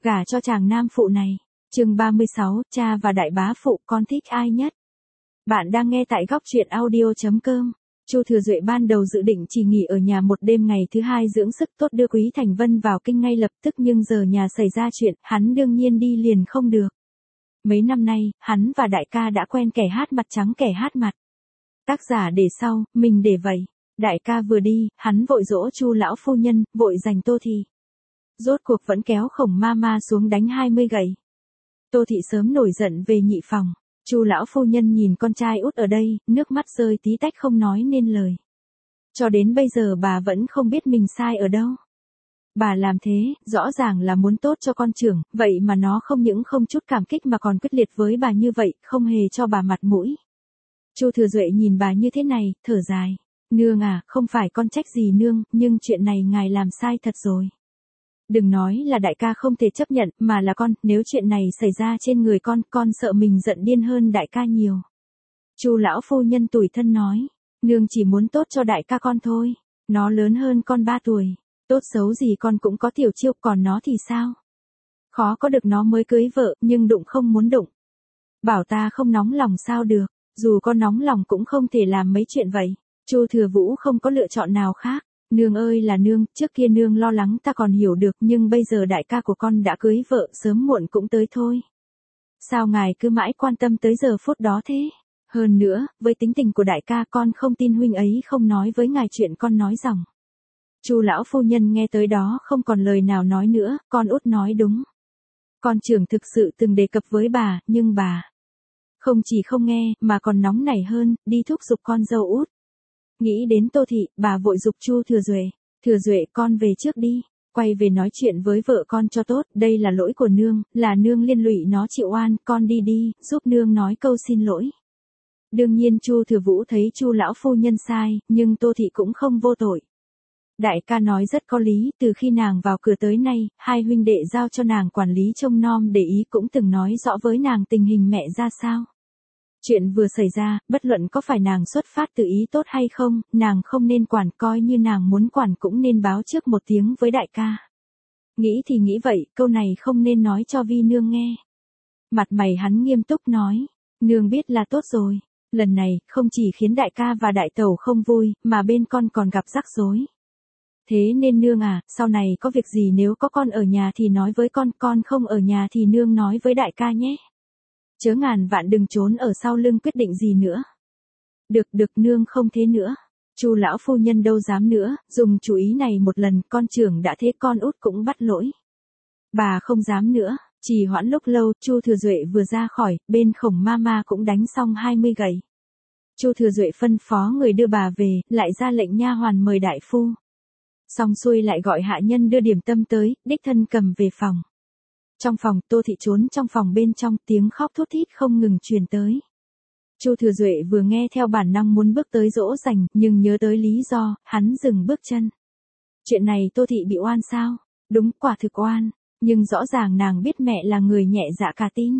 Gả cho chàng nam phụ này. Chương 36, cha và đại bá phụ, con thích ai nhất? Bạn đang nghe tại góc truyện audio.com. Chu Thừa Duệ ban đầu dự định chỉ nghỉ ở nhà một đêm ngày thứ hai dưỡng sức tốt đưa Quý Thành Vân vào kinh ngay lập tức, nhưng giờ nhà xảy ra chuyện, hắn đương nhiên đi liền không được. Mấy năm nay, hắn và đại ca đã quen kẻ hát mặt trắng kẻ hát mặt. Tác giả để sau, mình để vậy. Đại ca vừa đi, hắn vội dỗ Chu lão phu nhân, vội giành Tô Thị. Rốt cuộc vẫn kéo Khổng Mama xuống đánh 20 gậy. Tô Thị sớm nổi giận về nhị phòng. Chu lão phu nhân nhìn con trai út ở đây, nước mắt rơi tí tách không nói nên lời. Cho đến bây giờ bà vẫn không biết mình sai ở đâu. Bà làm thế, rõ ràng là muốn tốt cho con trưởng, vậy mà nó không những không chút cảm kích mà còn quyết liệt với bà như vậy, không hề cho bà mặt mũi. Chu Thừa Duệ nhìn bà như thế này, thở dài. Nương à, không phải con trách gì nương, nhưng chuyện này ngài làm sai thật rồi. Đừng nói là đại ca không thể chấp nhận, mà là con, nếu chuyện này xảy ra trên người con sợ mình giận điên hơn đại ca nhiều. Chu lão phu nhân tủi thân nói, nương chỉ muốn tốt cho đại ca con thôi, nó lớn hơn con 3 tuổi, tốt xấu gì con cũng có tiểu chiêu, còn nó thì sao? Khó có được nó mới cưới vợ, nhưng đụng không muốn đụng. Bảo ta không nóng lòng sao được, dù con nóng lòng cũng không thể làm mấy chuyện vậy. Chu Thừa Vũ không có lựa chọn nào khác. Nương ơi là nương, trước kia nương lo lắng ta còn hiểu được, nhưng bây giờ đại ca của con đã cưới vợ, sớm muộn cũng tới thôi. Sao ngài cứ mãi quan tâm tới giờ phút đó thế? Hơn nữa, với tính tình của đại ca con không tin huynh ấy không nói với ngài chuyện con nói rằng. Chu lão phu nhân nghe tới đó không còn lời nào nói nữa, con út nói đúng. Con trưởng thực sự từng đề cập với bà, nhưng bà không chỉ không nghe, mà còn nóng nảy hơn, đi thúc giục con dâu út. Nghĩ đến Tô Thị, bà vội giục Chu Thừa Duệ. Thừa Duệ con về trước đi, quay về nói chuyện với vợ con cho tốt, đây là lỗi của nương, là nương liên lụy nó chịu oan, con đi đi, giúp nương nói câu xin lỗi. Đương nhiên Chu Thừa Vũ thấy Chu lão phu nhân sai, nhưng Tô Thị cũng không vô tội. Đại ca nói rất có lý, từ khi nàng vào cửa tới nay, hai huynh đệ giao cho nàng quản lý trông nom để ý cũng từng nói rõ với nàng tình hình mẹ ra sao. Chuyện vừa xảy ra, bất luận có phải nàng xuất phát từ ý tốt hay không, nàng không nên quản, coi như nàng muốn quản cũng nên báo trước một tiếng với đại ca. Nghĩ thì nghĩ vậy, câu này không nên nói cho Vi nương nghe. Mặt mày hắn nghiêm túc nói, nương biết là tốt rồi, lần này, không chỉ khiến đại ca và đại tẩu không vui, mà bên con còn gặp rắc rối. Thế nên nương à, sau này có việc gì nếu có con ở nhà thì nói với con không ở nhà thì nương nói với đại ca nhé. Chớ ngàn vạn đừng trốn ở sau lưng quyết định gì nữa. Được nương không thế nữa. Chu lão phu nhân đâu dám nữa, dùng chủ ý này một lần, con trưởng đã thế con út cũng bắt lỗi. Bà không dám nữa, trì hoãn lúc lâu, Chu Thừa Duệ vừa ra khỏi, bên Khổng Mama cũng đánh xong 20 gậy. Chu Thừa Duệ phân phó người đưa bà về, lại ra lệnh nha hoàn mời đại phu. Xong xuôi lại gọi hạ nhân đưa điểm tâm tới, đích thân cầm về phòng. Trong phòng, Tô Thị trốn trong phòng bên trong, tiếng khóc thút thít không ngừng truyền tới. Chu Thừa Duệ vừa nghe theo bản năng muốn bước tới dỗ dành, nhưng nhớ tới lý do, hắn dừng bước chân. Chuyện này Tô Thị bị oan sao? Đúng, quả thực oan, nhưng rõ ràng nàng biết mẹ là người nhẹ dạ cả tin.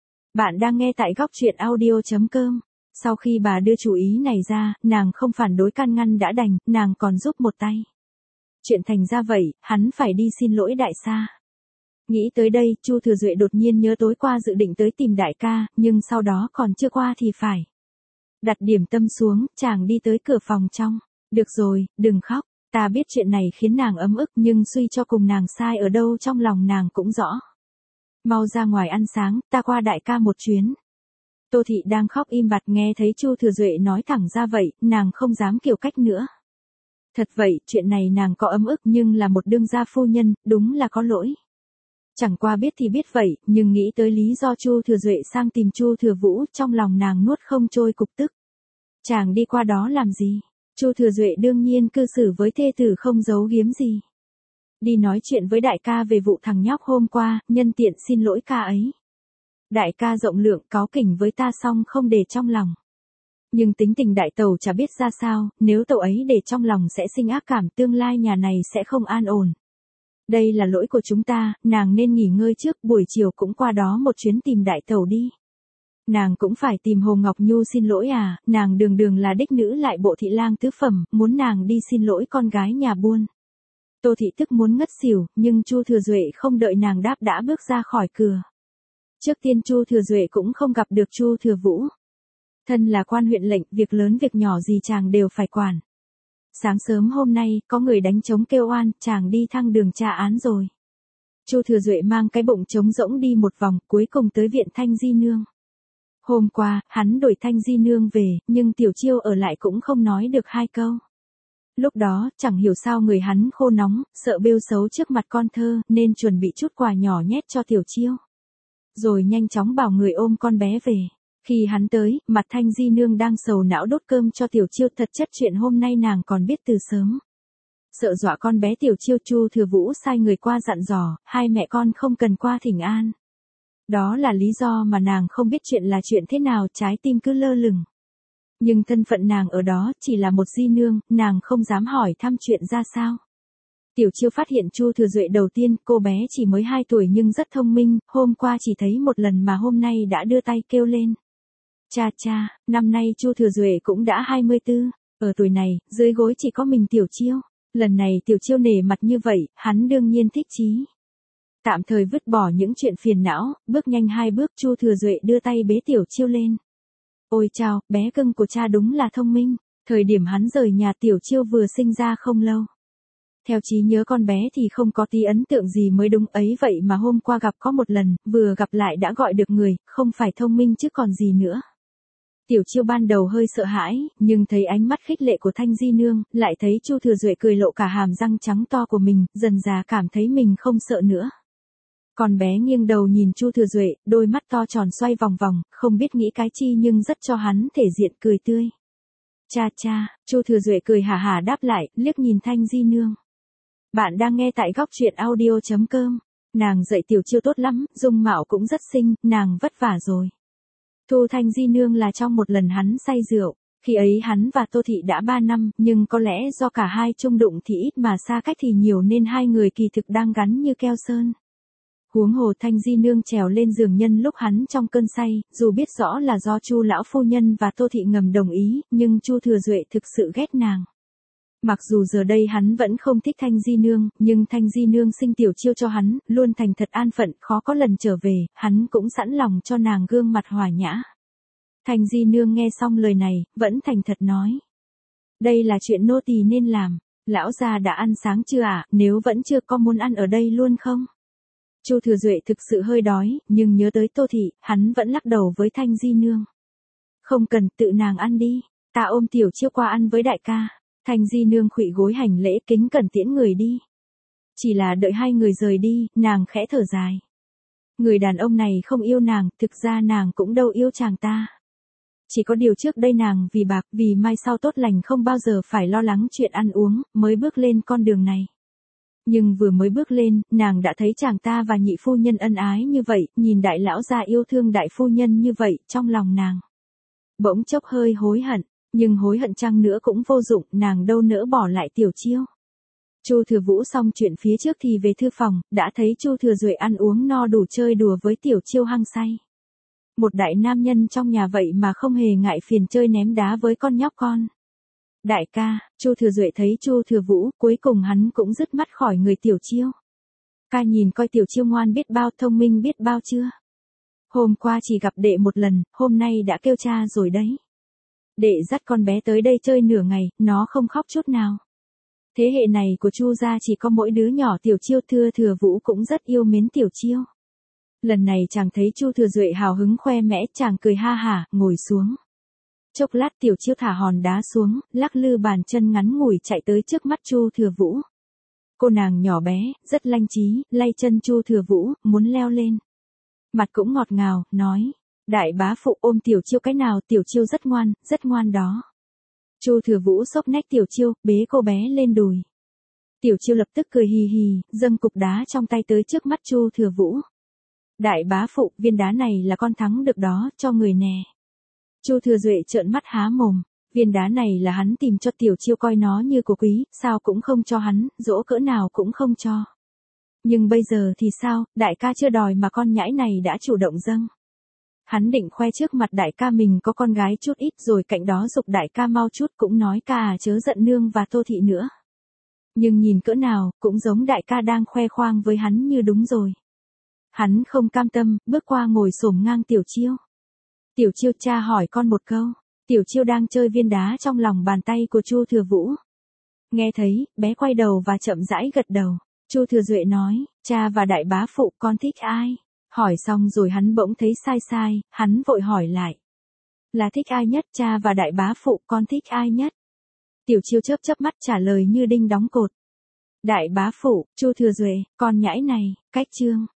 Bạn đang nghe tại góc truyện audio.com. Sau khi bà đưa chủ ý này ra, nàng không phản đối can ngăn đã đành, nàng còn giúp một tay. Chuyện thành ra vậy, hắn phải đi xin lỗi đại xa. Nghĩ tới đây, Chu Thừa Duệ đột nhiên nhớ tối qua dự định tới tìm đại ca, nhưng sau đó còn chưa qua thì phải. Đặt điểm tâm xuống, chàng đi tới cửa phòng trong. Được rồi, đừng khóc, ta biết chuyện này khiến nàng ấm ức, nhưng suy cho cùng nàng sai ở đâu trong lòng nàng cũng rõ. Mau ra ngoài ăn sáng, ta qua đại ca một chuyến. Tô Thị đang khóc im bặt, nghe thấy Chu Thừa Duệ nói thẳng ra vậy, nàng không dám kiều cách nữa. Thật vậy, chuyện này nàng có ấm ức nhưng là một đương gia phu nhân, đúng là có lỗi. Chẳng qua biết thì biết vậy, nhưng nghĩ tới lý do Chu Thừa Duệ sang tìm Chu Thừa Vũ, trong lòng nàng nuốt không trôi cục tức. Chàng đi qua đó làm gì? Chu Thừa Duệ đương nhiên cư xử với thê tử không giấu giếm gì. Đi nói chuyện với đại ca về vụ thằng nhóc hôm qua, nhân tiện xin lỗi ca ấy. Đại ca rộng lượng cáu kỉnh với ta xong không để trong lòng. Nhưng tính tình đại tẩu chả biết ra sao, nếu tẩu ấy để trong lòng sẽ sinh ác cảm, tương lai nhà này sẽ không an ổn. Đây là lỗi của chúng ta, nàng nên nghỉ ngơi trước, buổi chiều cũng qua đó một chuyến tìm đại tẩu đi. Nàng cũng phải tìm Hồ Ngọc Nhu xin lỗi à, nàng đường là đích nữ lại bộ thị lang tứ phẩm, muốn nàng đi xin lỗi con gái nhà buôn. Tô Thị tức muốn ngất xỉu, nhưng Chu Thừa Duệ không đợi nàng đáp đã bước ra khỏi cửa. Trước tiên Chu Thừa Duệ cũng không gặp được Chu Thừa Vũ. Thân là quan huyện lệnh, việc lớn việc nhỏ gì chàng đều phải quản. Sáng sớm hôm nay, có người đánh trống kêu oan, chàng đi thăng đường tra án rồi. Chu Thừa Duệ mang cái bụng trống rỗng đi một vòng, cuối cùng tới viện Thanh Di Nương. Hôm qua, hắn đuổi Thanh Di Nương về, nhưng Tiểu Chiêu ở lại cũng không nói được hai câu. Lúc đó, chẳng hiểu sao người hắn khô nóng, sợ bêu xấu trước mặt con thơ, nên chuẩn bị chút quà nhỏ nhét cho Tiểu Chiêu. Rồi nhanh chóng bảo người ôm con bé về. Khi hắn tới, mặt Thanh Di Nương đang sầu não đốt cơm cho Tiểu Chiêu, thật chất chuyện hôm nay nàng còn biết từ sớm. Sợ dọa con bé Tiểu Chiêu, Chu Thừa Vũ sai người qua dặn dò, hai mẹ con không cần qua thỉnh an. Đó là lý do mà nàng không biết chuyện là chuyện thế nào, trái tim cứ lơ lửng. Nhưng thân phận nàng ở đó chỉ là một di nương, nàng không dám hỏi thăm chuyện ra sao. Tiểu Chiêu phát hiện Chu Thừa Duệ đầu tiên, cô bé chỉ mới 2 tuổi nhưng rất thông minh, hôm qua chỉ thấy một lần mà hôm nay đã đưa tay kêu lên. Cha cha, năm nay Chu Thừa Duệ cũng đã 24, ở tuổi này, dưới gối chỉ có mình Tiểu Chiêu. Lần này Tiểu Chiêu nể mặt như vậy, hắn đương nhiên thích chí. Tạm thời vứt bỏ những chuyện phiền não, bước nhanh 2 bước, Chu Thừa Duệ đưa tay bế Tiểu Chiêu lên. Ôi chao, bé cưng của cha đúng là thông minh. Thời điểm hắn rời nhà, Tiểu Chiêu vừa sinh ra không lâu. Theo trí nhớ con bé thì không có tí ấn tượng gì mới đúng, ấy vậy mà hôm qua gặp có một lần, vừa gặp lại đã gọi được người, không phải thông minh chứ còn gì nữa. Tiểu Chiêu ban đầu hơi sợ hãi, nhưng thấy ánh mắt khích lệ của Thanh Di Nương, lại thấy Chu Thừa Duệ cười lộ cả hàm răng trắng to của mình, dần dà cảm thấy mình không sợ nữa. Con bé nghiêng đầu nhìn Chu Thừa Duệ, đôi mắt to tròn xoay vòng vòng, không biết nghĩ cái chi nhưng rất cho hắn thể diện cười tươi. Cha cha, Chu Thừa Duệ cười hả hả đáp lại, liếc nhìn Thanh Di Nương. Bạn đang nghe tại góc truyện audio.com. Nàng dạy Tiểu Chiêu tốt lắm, dung mạo cũng rất xinh, nàng vất vả rồi. Thu Thanh Di Nương là trong một lần hắn say rượu, khi ấy hắn và Tô Thị đã 3 năm, nhưng có lẽ do cả hai chung đụng thì ít mà xa cách thì nhiều nên hai người kỳ thực đang gắn như keo sơn. Huống hồ Thanh Di Nương trèo lên giường nhân lúc hắn trong cơn say, dù biết rõ là do Chu lão phu nhân và Tô Thị ngầm đồng ý, nhưng Chu Thừa Duệ thực sự ghét nàng. Mặc dù giờ đây hắn vẫn không thích Thanh Di Nương, nhưng Thanh Di Nương sinh Tiểu Chiêu cho hắn, luôn thành thật an phận, khó có lần trở về, hắn cũng sẵn lòng cho nàng gương mặt hòa nhã. Thanh Di Nương nghe xong lời này, vẫn thành thật nói. Đây là chuyện nô tỳ nên làm, lão gia đã ăn sáng chưa ạ, nếu vẫn chưa có muốn ăn ở đây luôn không? Chu Thừa Duệ thực sự hơi đói, nhưng nhớ tới Tô Thị, hắn vẫn lắc đầu với Thanh Di Nương. Không cần, tự nàng ăn đi, ta ôm Tiểu Chiêu qua ăn với đại ca. Thanh Di Nương khuỵu gối hành lễ kính cẩn tiễn người đi. Chỉ là đợi hai người rời đi, nàng khẽ thở dài. Người đàn ông này không yêu nàng, thực ra nàng cũng đâu yêu chàng ta. Chỉ có điều trước đây nàng vì bạc, vì mai sau tốt lành không bao giờ phải lo lắng chuyện ăn uống, mới bước lên con đường này. Nhưng vừa mới bước lên, nàng đã thấy chàng ta và nhị phu nhân ân ái như vậy, nhìn đại lão gia yêu thương đại phu nhân như vậy, trong lòng nàng bỗng chốc hơi hối hận. Nhưng hối hận chăng nữa cũng vô dụng, nàng đâu nỡ bỏ lại Tiểu Chiêu. Chu Thừa Vũ xong chuyện phía trước thì về thư phòng, đã thấy Chu Thừa Duệ ăn uống no đủ chơi đùa với Tiểu Chiêu hăng say. Một đại nam nhân trong nhà vậy mà không hề ngại phiền chơi ném đá với con nhóc con. Đại ca, Chu Thừa Duệ thấy Chu Thừa Vũ, cuối cùng hắn cũng dứt mắt khỏi người Tiểu Chiêu. Ca nhìn coi Tiểu Chiêu ngoan biết bao, thông minh biết bao chưa? Hôm qua chỉ gặp đệ một lần, hôm nay đã kêu cha rồi đấy. Đệ dắt con bé tới đây chơi nửa ngày, nó không khóc chút nào. Thế hệ này của Chu gia chỉ có mỗi đứa nhỏ Tiểu Chiêu, Thừa Vũ cũng rất yêu mến Tiểu Chiêu. Lần này chàng thấy Chu Thừa Duệ hào hứng khoe mẽ, chàng cười ha hả, ngồi xuống. Chốc lát Tiểu Chiêu thả hòn đá xuống, lắc lư bàn chân ngắn ngủi chạy tới trước mắt Chu Thừa Vũ. Cô nàng nhỏ bé, rất lanh trí, lay chân Chu Thừa Vũ, muốn leo lên. Mặt cũng ngọt ngào, nói. Đại bá phụ ôm Tiểu Chiêu cái nào, Tiểu Chiêu rất ngoan đó. Chu Thừa Vũ xốc nách Tiểu Chiêu, bế cô bé lên đùi. Tiểu Chiêu lập tức cười hì hì, dâng cục đá trong tay tới trước mắt Chu Thừa Vũ. Đại bá phụ, viên đá này là con thắng được đó, cho người nè. Chu Thừa Duệ trợn mắt há mồm, viên đá này là hắn tìm cho Tiểu Chiêu coi nó như của quý, sao cũng không cho hắn, dỗ cỡ nào cũng không cho. Nhưng bây giờ thì sao, đại ca chưa đòi mà con nhãi này đã chủ động dâng. Hắn định khoe trước mặt đại ca mình có con gái chút ít rồi cạnh đó giục đại ca mau chút, cũng nói ca chớ giận nương và Tô Thị nữa. Nhưng nhìn cỡ nào, cũng giống đại ca đang khoe khoang với hắn như đúng rồi. Hắn không cam tâm, bước qua ngồi xổm ngang Tiểu Chiêu. Tiểu Chiêu, cha hỏi con một câu. Tiểu Chiêu đang chơi viên đá trong lòng bàn tay của Chu Thừa Vũ. Nghe thấy, bé quay đầu và chậm rãi gật đầu. Chu Thừa Duệ nói, cha và đại bá phụ con thích ai? Hỏi xong rồi hắn bỗng thấy sai sai, hắn vội hỏi lại. Là thích ai nhất, cha và đại bá phụ con thích ai nhất? Tiểu Chiêu chớp chớp mắt trả lời như đinh đóng cột. Đại bá phụ, Chu Thừa Duệ, con nhãi này, cách chương.